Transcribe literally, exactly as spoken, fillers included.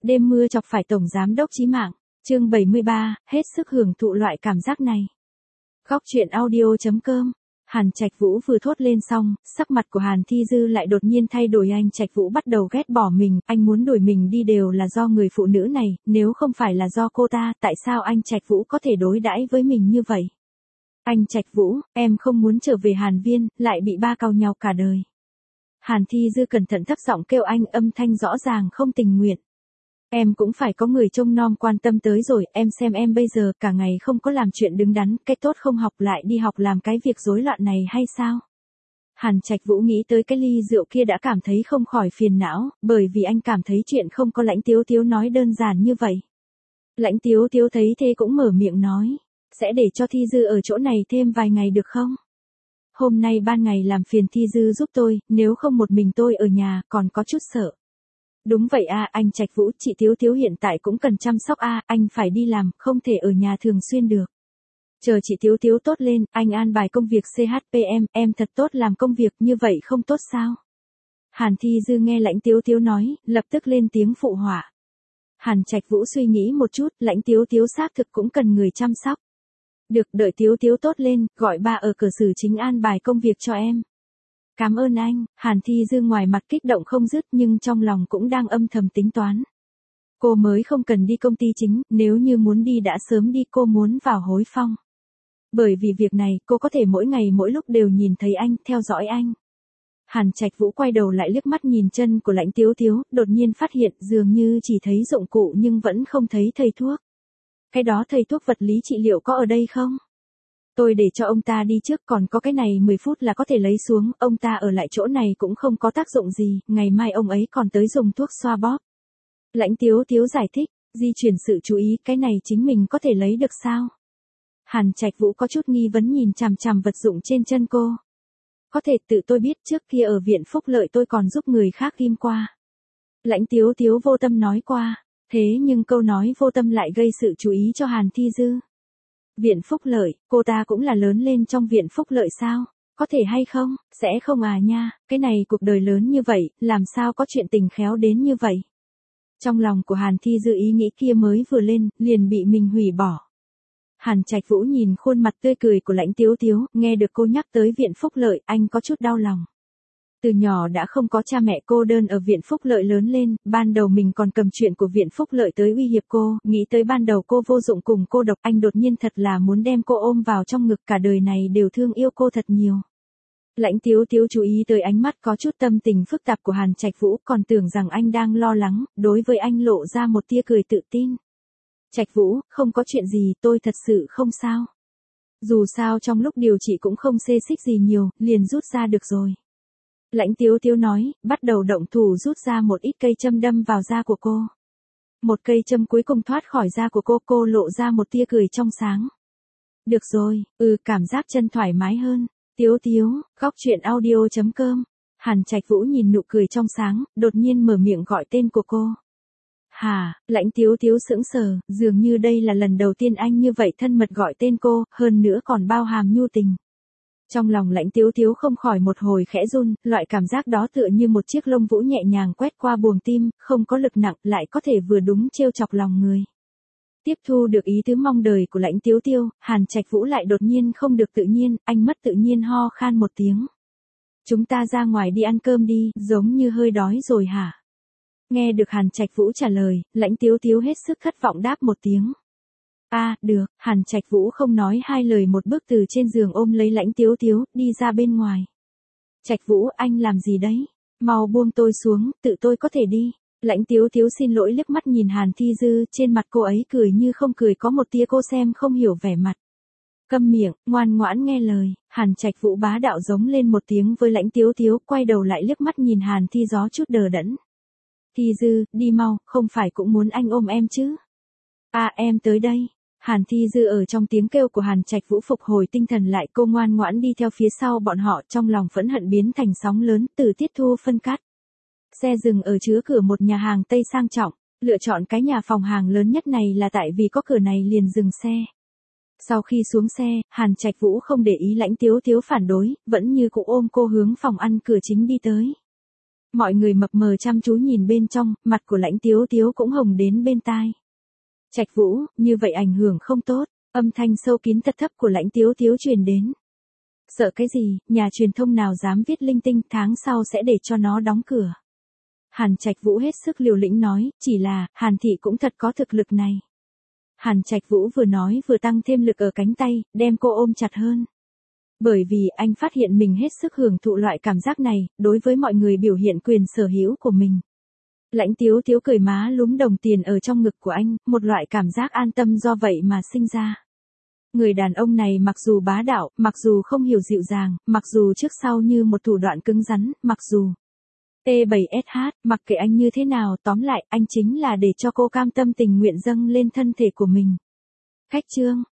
Đêm mưa chọc phải tổng giám đốc chí mạng. Chương bảy mươi ba, hết sức hưởng thụ loại cảm giác này. Góc truyện audio chấm com. Hàn Trạch Vũ vừa thốt lên xong, sắc mặt của Hàn Thi Dư lại đột nhiên thay đổi. Anh Trạch Vũ bắt đầu ghét bỏ mình, anh muốn đuổi mình đi đều là do người phụ nữ này, nếu không phải là do cô ta, tại sao anh Trạch Vũ có thể đối đãi với mình như vậy? Anh Trạch Vũ, em không muốn trở về Hàn Viên, lại bị ba càu nhau cả đời. Hàn Thi Dư cẩn thận thấp giọng kêu anh, âm thanh rõ ràng không tình nguyện. Em cũng phải có người trông nom quan tâm tới rồi, em xem em bây giờ cả ngày không có làm chuyện đứng đắn, cái tốt không học lại đi học làm cái việc rối loạn này hay sao? Hàn Trạch Vũ nghĩ tới cái ly rượu kia đã cảm thấy không khỏi phiền não, bởi vì anh cảm thấy chuyện không có Lãnh Tiếu Tiếu nói đơn giản như vậy. Lãnh Tiếu Tiếu thấy thế cũng mở miệng nói, sẽ để cho Thi Dư ở chỗ này thêm vài ngày được không? Hôm nay ban ngày làm phiền Thi Dư giúp tôi, nếu không một mình tôi ở nhà còn có chút sợ. Đúng vậy a, anh Trạch Vũ, chị Tiếu Tiếu hiện tại cũng cần chăm sóc a, anh phải đi làm, không thể ở nhà thường xuyên được. Chờ chị Tiếu Tiếu tốt lên, anh an bài công việc xê hát pê em, em thật tốt làm công việc, như vậy không tốt sao? Hàn Thi Dư nghe Lãnh Tiếu Tiếu nói, lập tức lên tiếng phụ họa. Hàn Trạch Vũ suy nghĩ một chút, Lãnh Tiếu Tiếu xác thực cũng cần người chăm sóc. Được, đợi Tiếu Tiếu tốt lên, gọi ba ở cửa xử chính an bài công việc cho em. Cảm ơn anh. Hàn Thi Dư ngoài mặt kích động không dứt nhưng trong lòng cũng đang âm thầm tính toán. Cô mới không cần đi công ty chính, nếu như muốn đi đã sớm đi, cô muốn vào Hối Phong. Bởi vì việc này, cô có thể mỗi ngày mỗi lúc đều nhìn thấy anh, theo dõi anh. Hàn Trạch Vũ quay đầu lại liếc mắt nhìn chân của Lãnh Tiếu Tiếu, đột nhiên phát hiện dường như chỉ thấy dụng cụ nhưng vẫn không thấy thầy thuốc. Cái đó thầy thuốc vật lý trị liệu có ở đây không? Tôi để cho ông ta đi trước, còn có cái này mười phút là có thể lấy xuống, ông ta ở lại chỗ này cũng không có tác dụng gì, ngày mai ông ấy còn tới dùng thuốc xoa bóp. Lãnh Tiếu Tiếu giải thích, di chuyển sự chú ý, cái này chính mình có thể lấy được sao? Hàn Trạch Vũ có chút nghi vấn nhìn chằm chằm vật dụng trên chân cô. Có thể, tự tôi biết, trước kia ở viện phúc lợi tôi còn giúp người khác ghim qua. Lãnh Tiếu Tiếu vô tâm nói qua, thế nhưng câu nói vô tâm lại gây sự chú ý cho Hàn Thi Dư. Viện phúc lợi, cô ta cũng là lớn lên trong viện phúc lợi sao? Có thể hay không? Sẽ không à nha, cái này cuộc đời lớn như vậy, làm sao có chuyện tình khéo đến như vậy? Trong lòng của Hàn Thi Dư ý nghĩ kia mới vừa lên, liền bị mình hủy bỏ. Hàn Trạch Vũ nhìn khuôn mặt tươi cười của Lãnh Tiếu Tiếu, nghe được cô nhắc tới viện phúc lợi, anh có chút đau lòng. Từ nhỏ đã không có cha mẹ, cô đơn ở viện phúc lợi lớn lên, ban đầu mình còn cầm chuyện của viện phúc lợi tới uy hiếp cô, nghĩ tới ban đầu cô vô dụng cùng cô độc, anh đột nhiên thật là muốn đem cô ôm vào trong ngực, cả đời này đều thương yêu cô thật nhiều. Lãnh Tiếu Tiếu chú ý tới ánh mắt có chút tâm tình phức tạp của Hàn Trạch Vũ, còn tưởng rằng anh đang lo lắng, đối với anh lộ ra một tia cười tự tin. Trạch Vũ, không có chuyện gì, tôi thật sự không sao. Dù sao trong lúc điều trị cũng không xê xích gì nhiều, liền rút ra được rồi. Lãnh Tiếu Tiếu nói, bắt đầu động thủ rút ra một ít cây châm đâm vào da của cô. Một cây châm cuối cùng thoát khỏi da của cô, cô lộ ra một tia cười trong sáng. Được rồi, ừ, cảm giác chân thoải mái hơn. Tiếu Tiếu, góc truyện audio chấm com. Hàn Trạch Vũ nhìn nụ cười trong sáng, đột nhiên mở miệng gọi tên của cô. Hà, Lãnh Tiếu Tiếu sững sờ, dường như đây là lần đầu tiên anh như vậy thân mật gọi tên cô, hơn nữa còn bao hàm nhu tình. Trong lòng Lãnh Tiếu Tiếu không khỏi một hồi khẽ run, loại cảm giác đó tựa như một chiếc lông vũ nhẹ nhàng quét qua buồng tim, không có lực nặng, lại có thể vừa đúng trêu chọc lòng người. Tiếp thu được ý tứ mong đời của Lãnh Tiếu Tiếu, Hàn Trạch Vũ lại đột nhiên không được tự nhiên, anh mất tự nhiên ho khan một tiếng. Chúng ta ra ngoài đi ăn cơm đi, giống như hơi đói rồi hả? Nghe được Hàn Trạch Vũ trả lời, Lãnh Tiếu Tiếu hết sức khát vọng đáp một tiếng. A, à, được. Hàn Trạch Vũ không nói hai lời một bước từ trên giường ôm lấy Lãnh Tiếu Tiếu, đi ra bên ngoài. Trạch Vũ, anh làm gì đấy? Mau buông tôi xuống, tự tôi có thể đi. Lãnh Tiếu Tiếu xin lỗi liếc mắt nhìn Hàn Thi Dư, trên mặt cô ấy cười như không cười, có một tia cô xem không hiểu vẻ mặt. Câm miệng, ngoan ngoãn nghe lời. Hàn Trạch Vũ bá đạo giống lên một tiếng với Lãnh Tiếu Tiếu, quay đầu lại liếc mắt nhìn Hàn Thi Gió chút đờ đẫn. Thi Dư, đi mau, không phải cũng muốn anh ôm em chứ? À, em tới đây. Hàn Thi Dư ở trong tiếng kêu của Hàn Trạch Vũ phục hồi tinh thần lại, cô ngoan ngoãn đi theo phía sau bọn họ, trong lòng phẫn hận biến thành sóng lớn, từ tiết thu phân cắt. Xe dừng ở chứa cửa một nhà hàng Tây sang trọng, lựa chọn cái nhà phòng hàng lớn nhất này là tại vì có cửa này liền dừng xe. Sau khi xuống xe, Hàn Trạch Vũ không để ý Lãnh Tiếu Tiếu phản đối, vẫn như cũ ôm cô hướng phòng ăn cửa chính đi tới. Mọi người mập mờ chăm chú nhìn bên trong, mặt của Lãnh Tiếu Tiếu cũng hồng đến bên tai. Trạch Vũ, như vậy ảnh hưởng không tốt, âm thanh sâu kín thật thấp của Lãnh Tiếu Tiếu truyền đến. Sợ cái gì, nhà truyền thông nào dám viết linh tinh, tháng sau sẽ để cho nó đóng cửa. Hàn Trạch Vũ hết sức liều lĩnh nói, chỉ là, Hàn thị cũng thật có thực lực này. Hàn Trạch Vũ vừa nói vừa tăng thêm lực ở cánh tay, đem cô ôm chặt hơn. Bởi vì anh phát hiện mình hết sức hưởng thụ loại cảm giác này, đối với mọi người biểu hiện quyền sở hữu của mình. Lãnh Tiếu Tiếu cười má lúm đồng tiền ở trong ngực của anh, một loại cảm giác an tâm do vậy mà sinh ra. Người đàn ông này mặc dù bá đạo, mặc dù không hiểu dịu dàng, mặc dù trước sau như một thủ đoạn cứng rắn, mặc dù T bảy S H, mặc kệ anh như thế nào, tóm lại, anh chính là để cho cô cam tâm tình nguyện dâng lên thân thể của mình. Khách trương,